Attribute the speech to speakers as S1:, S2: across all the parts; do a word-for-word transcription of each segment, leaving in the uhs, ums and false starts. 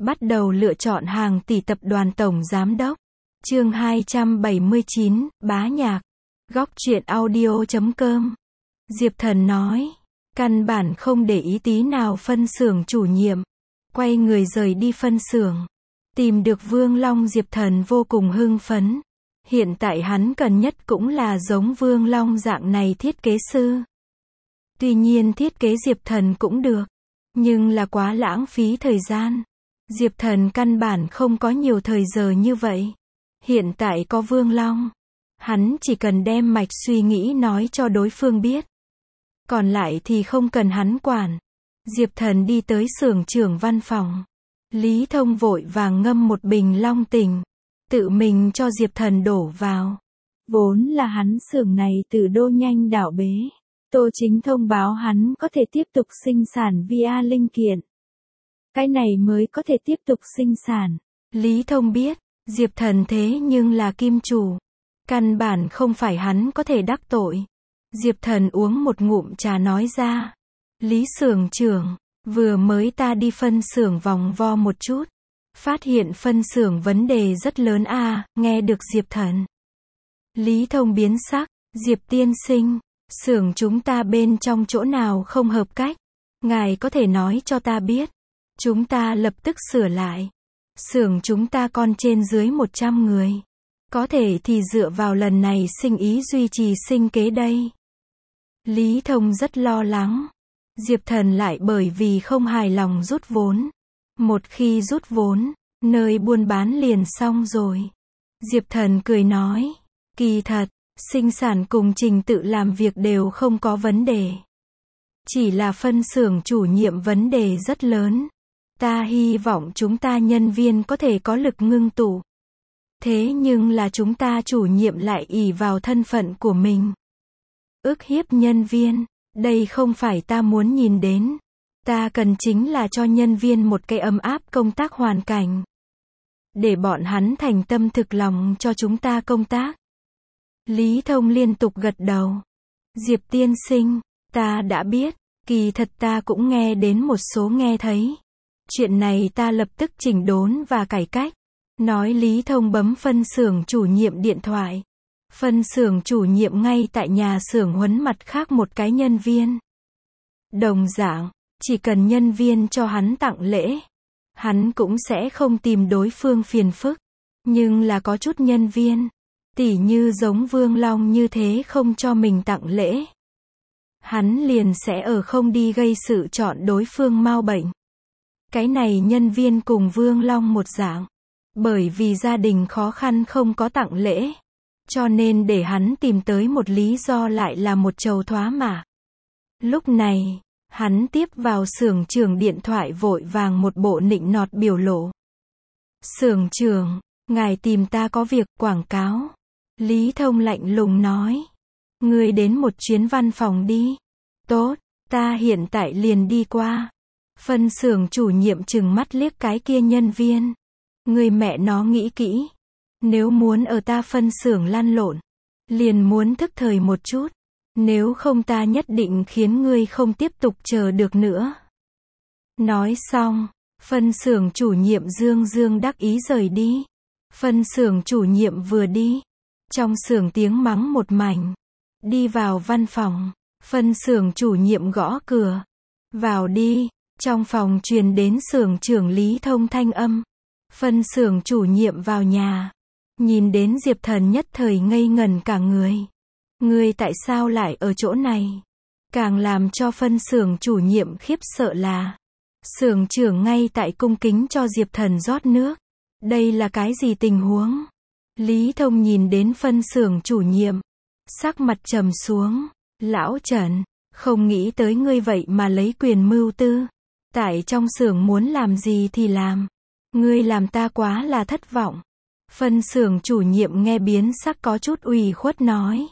S1: Bắt đầu lựa chọn hàng tỷ tập đoàn tổng giám đốc. Chương hai trăm bảy mươi chín, bá nhạc. Góc truyện audio chấm com. Diệp Thần nói, căn bản không để ý tí nào phân xưởng chủ nhiệm. Quay người rời đi phân xưởng. Tìm được Vương Long, Diệp Thần vô cùng hưng phấn. Hiện tại hắn cần nhất cũng là giống Vương Long dạng này thiết kế sư. Tuy nhiên thiết kế Diệp Thần cũng được, nhưng là quá lãng phí thời gian. Diệp Thần căn bản không có nhiều thời giờ như vậy. Hiện tại có Vương Long, hắn chỉ cần đem mạch suy nghĩ nói cho đối phương biết. Còn lại thì không cần hắn quản. Diệp Thần đi tới xưởng trưởng văn phòng. Lý Thông vội vàng ngâm một bình long tỉnh, tự mình cho Diệp Thần đổ vào. Vốn là hắn xưởng này từ đô nhanh đảo bế. Tô Chính thông báo hắn có thể tiếp tục sinh sản via linh kiện. Cái này mới có thể tiếp tục sinh sản. Lý Thông biết, Diệp Thần thế nhưng là kim chủ. Căn bản không phải hắn có thể đắc tội. Diệp Thần uống một ngụm trà nói ra. Lý xưởng trưởng, vừa mới ta đi phân xưởng vòng vo một chút. Phát hiện phân xưởng vấn đề rất lớn à, nghe được Diệp Thần. Lý Thông biến sắc, Diệp tiên sinh, xưởng chúng ta bên trong chỗ nào không hợp cách? Ngài có thể nói cho ta biết. Chúng ta lập tức sửa lại. Xưởng chúng ta còn trên dưới một trăm người. Có thể thì dựa vào lần này sinh ý duy trì sinh kế đây. Lý Thông rất lo lắng. Diệp Thần lại bởi vì không hài lòng rút vốn. Một khi rút vốn, nơi buôn bán liền xong rồi. Diệp Thần cười nói, kỳ thật, sinh sản cùng trình tự làm việc đều không có vấn đề. Chỉ là phân xưởng chủ nhiệm vấn đề rất lớn. Ta hy vọng chúng ta nhân viên có thể có lực ngưng tụ. Thế nhưng là chúng ta chủ nhiệm lại ỷ vào thân phận của mình. Ức hiếp nhân viên, đây không phải ta muốn nhìn đến. Ta cần chính là cho nhân viên một cái ấm áp công tác hoàn cảnh. Để bọn hắn thành tâm thực lòng cho chúng ta công tác. Lý Thông liên tục gật đầu. Diệp tiên sinh, ta đã biết, kỳ thật ta cũng nghe đến một số nghe thấy. Chuyện này ta lập tức chỉnh đốn và cải cách. Nói Lý Thông bấm phân xưởng chủ nhiệm điện thoại. Phân xưởng chủ nhiệm ngay tại nhà xưởng huấn mặt khác một cái nhân viên. Đồng dạng, chỉ cần nhân viên cho hắn tặng lễ, hắn cũng sẽ không tìm đối phương phiền phức. Nhưng là có chút nhân viên, tỉ như giống Vương Long như thế không cho mình tặng lễ. Hắn liền sẽ ở không đi gây sự chọn đối phương mau bệnh. Cái này nhân viên cùng Vương Long một dạng. Bởi vì gia đình khó khăn không có tặng lễ. Cho nên để hắn tìm tới một lý do lại là một trầu thoá mạ. Lúc này, hắn tiếp vào xưởng trưởng điện thoại vội vàng một bộ nịnh nọt biểu lộ. Xưởng trưởng, ngài tìm ta có việc quảng cáo. Lý Thông lạnh lùng nói. Ngươi đến một chuyến văn phòng đi. Tốt, ta hiện tại liền đi qua. Phân xưởng chủ nhiệm trừng mắt liếc cái kia nhân viên. Người mẹ nó nghĩ kỹ. Nếu muốn ở ta phân xưởng lăn lộn, liền muốn thức thời một chút. Nếu không ta nhất định khiến ngươi không tiếp tục chờ được nữa. Nói xong, phân xưởng chủ nhiệm dương dương đắc ý rời đi. Phân xưởng chủ nhiệm vừa đi, trong xưởng tiếng mắng một mảnh. Đi vào văn phòng, phân xưởng chủ nhiệm gõ cửa. Vào đi. Trong phòng truyền đến xưởng trưởng Lý Thông thanh âm. Phân xưởng chủ nhiệm vào nhà. Nhìn đến Diệp Thần nhất thời ngây ngần cả người. Ngươi tại sao lại ở chỗ này? Càng làm cho phân xưởng chủ nhiệm khiếp sợ là xưởng trưởng ngay tại cung kính cho Diệp Thần rót nước. Đây là cái gì tình huống? Lý Thông nhìn đến phân xưởng chủ nhiệm, sắc mặt trầm xuống. Lão Trần, không nghĩ tới ngươi vậy mà lấy quyền mưu tư. Tại trong xưởng muốn làm gì thì làm. Ngươi làm ta quá là thất vọng. Phân xưởng chủ nhiệm nghe biến sắc có chút ủy khuất nói.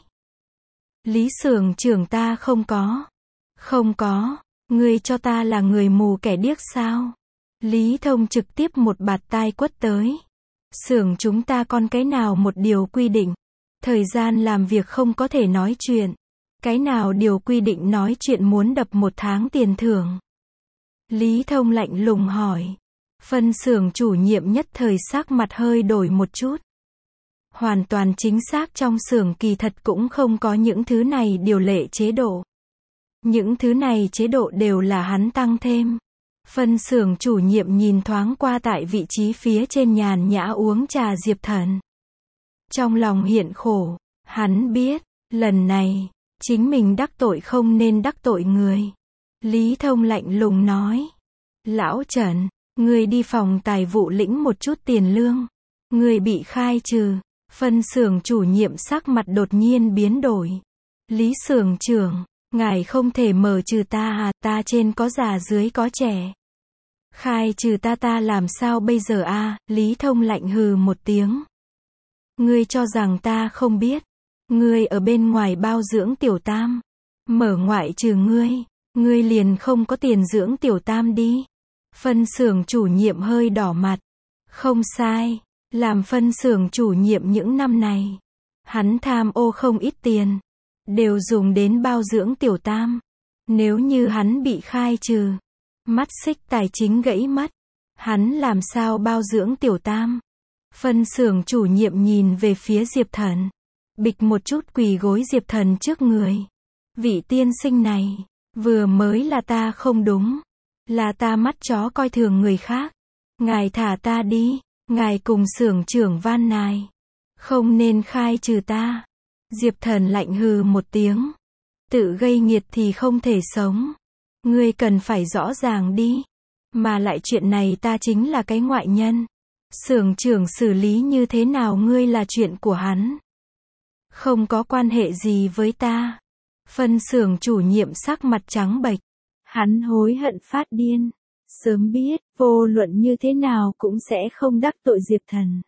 S1: Lý xưởng trưởng ta không có. Không có. Ngươi cho ta là người mù kẻ điếc sao? Lý Thông trực tiếp một bạt tai quất tới. Xưởng chúng ta còn cái nào một điều quy định. Thời gian làm việc không có thể nói chuyện. Cái nào điều quy định nói chuyện muốn đập một tháng tiền thưởng. Lý Thông lạnh lùng hỏi. Phân xưởng chủ nhiệm nhất thời sắc mặt hơi đổi một chút. Hoàn toàn chính xác, trong xưởng kỳ thật cũng không có những thứ này điều lệ chế độ. Những thứ này chế độ đều là hắn tăng thêm. Phân xưởng chủ nhiệm nhìn thoáng qua tại vị trí phía trên nhàn nhã uống trà Diệp Thần. Trong lòng hiện khổ, hắn biết, lần này, chính mình đắc tội không nên đắc tội người. Lý Thông lạnh lùng nói. Lão Trần, người đi phòng tài vụ lĩnh một chút tiền lương. Người bị khai trừ. Phân xưởng chủ nhiệm sắc mặt đột nhiên biến đổi. Lý xưởng trưởng, ngài không thể mở trừ ta à, ta trên có già dưới có trẻ. Khai trừ ta ta làm sao bây giờ a? À? Lý Thông lạnh hừ một tiếng. Ngươi cho rằng ta không biết. Ngươi ở bên ngoài bao dưỡng tiểu tam. Mở ngoại trừ ngươi. Ngươi liền không có tiền dưỡng tiểu tam đi. Phân xưởng chủ nhiệm hơi đỏ mặt. Không sai. Làm phân xưởng chủ nhiệm những năm này. Hắn tham ô không ít tiền. Đều dùng đến bao dưỡng tiểu tam. Nếu như hắn bị khai trừ. Mắt xích tài chính gãy mất. Hắn làm sao bao dưỡng tiểu tam. Phân xưởng chủ nhiệm nhìn về phía Diệp Thần. Bịch một chút quỳ gối Diệp Thần trước người. Vị tiên sinh này. Vừa mới là ta không đúng. Là ta mắt chó coi thường người khác. Ngài thả ta đi. Ngài cùng xưởng trưởng van nài. Không nên khai trừ ta. Diệp Thần lạnh hừ một tiếng. Tự gây nghiệt thì không thể sống. Ngươi cần phải rõ ràng đi. Mà lại chuyện này ta chính là cái ngoại nhân. Xưởng trưởng xử lý như thế nào ngươi là chuyện của hắn. Không có quan hệ gì với ta. Phân xưởng chủ nhiệm sắc mặt trắng bệch. Hắn hối hận phát điên. Sớm biết, vô luận như thế nào cũng sẽ không đắc tội Diệp Thần.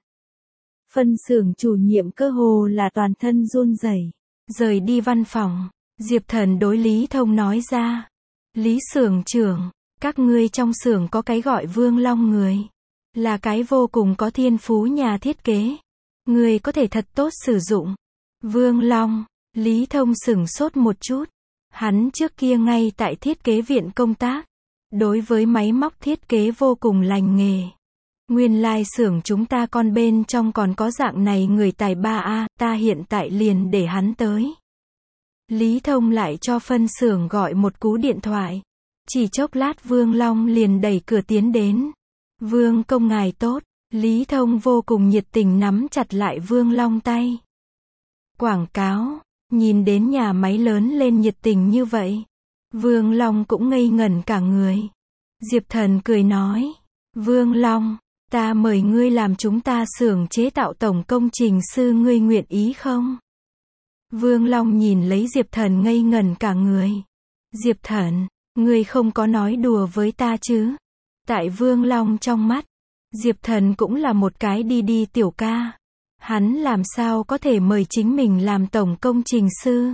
S1: Phân xưởng chủ nhiệm cơ hồ là toàn thân run rẩy. Rời đi văn phòng, Diệp Thần đối Lý Thông nói ra. Lý xưởng trưởng, các ngươi trong xưởng có cái gọi Vương Long người. Là cái vô cùng có thiên phú nhà thiết kế. Người có thể thật tốt sử dụng. Vương Long, Lý Thông sửng sốt một chút. Hắn trước kia ngay tại thiết kế viện công tác. Đối với máy móc thiết kế vô cùng lành nghề. Nguyên lai xưởng chúng ta con bên trong còn có dạng này người tài ba a, ta hiện tại liền để hắn tới. Lý Thông lại cho phân xưởng gọi một cú điện thoại. Chỉ chốc lát Vương Long liền đẩy cửa tiến đến. Vương công ngài tốt. Lý Thông vô cùng nhiệt tình nắm chặt lại Vương Long tay. Quảng cáo, nhìn đến nhà máy lớn lên nhiệt tình như vậy. Vương Long cũng ngây ngẩn cả người. Diệp Thần cười nói. Vương Long, ta mời ngươi làm chúng ta xưởng chế tạo tổng công trình sư, ngươi nguyện ý không? Vương Long nhìn lấy Diệp Thần ngây ngẩn cả người. Diệp Thần, ngươi không có nói đùa với ta chứ? Tại Vương Long trong mắt, Diệp Thần cũng là một cái đi đi tiểu ca. Hắn làm sao có thể mời chính mình làm tổng công trình sư?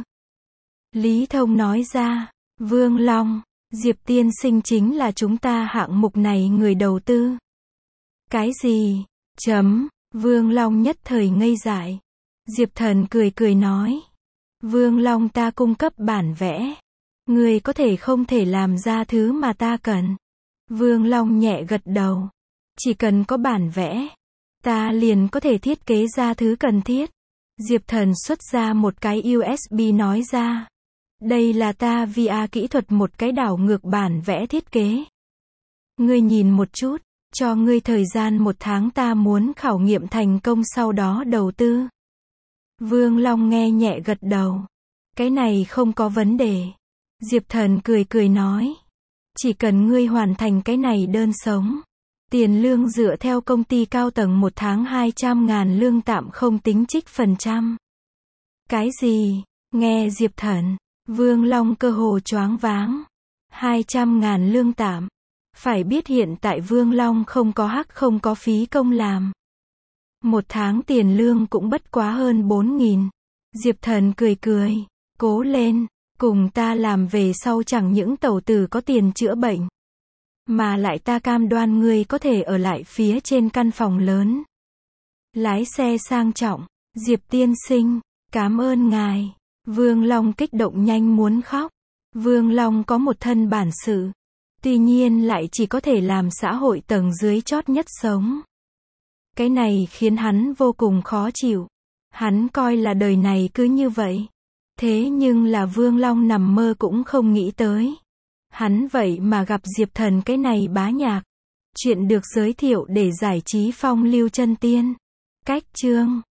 S1: Lý Thông nói ra. Vương Long, Diệp tiên sinh chính là chúng ta hạng mục này người đầu tư. Cái gì? Chấm. Vương Long nhất thời ngây dại. Diệp Thần cười cười nói. Vương Long, ta cung cấp bản vẽ. Người có thể không thể làm ra thứ mà ta cần. Vương Long nhẹ gật đầu. Chỉ cần có bản vẽ, ta liền có thể thiết kế ra thứ cần thiết. Diệp Thần xuất ra một cái u ét bê nói ra. Đây là ta vê rờ kỹ thuật một cái đảo ngược bản vẽ thiết kế. Ngươi nhìn một chút, cho ngươi thời gian một tháng, ta muốn khảo nghiệm thành công sau đó đầu tư. Vương Long nghe nhẹ gật đầu. Cái này không có vấn đề. Diệp Thần cười cười nói. Chỉ cần ngươi hoàn thành cái này đơn sống. Tiền lương dựa theo công ty cao tầng một tháng hai trăm ngàn lương tạm không tính trích phần trăm. Cái gì? Nghe Diệp Thần, Vương Long cơ hồ choáng váng. hai trăm ngàn lương tạm. Phải biết hiện tại Vương Long không có hắc không có phí công làm. Một tháng tiền lương cũng bất quá hơn bốn nghìn. Diệp Thần cười cười. Cố lên, cùng ta làm về sau chẳng những tẩu tử có tiền chữa bệnh. Mà lại ta cam đoan ngươi có thể ở lại phía trên căn phòng lớn. Lái xe sang trọng. Diệp tiên sinh, cảm ơn ngài. Vương Long kích động nhanh muốn khóc. Vương Long có một thân bản sự. Tuy nhiên lại chỉ có thể làm xã hội tầng dưới chót nhất sống. Cái này khiến hắn vô cùng khó chịu. Hắn coi là đời này cứ như vậy. Thế nhưng là Vương Long nằm mơ cũng không nghĩ tới. Hắn vậy mà gặp Diệp Thần cái này bá nhạc. Chuyện được giới thiệu để giải trí phong lưu chân tiên. Cách chương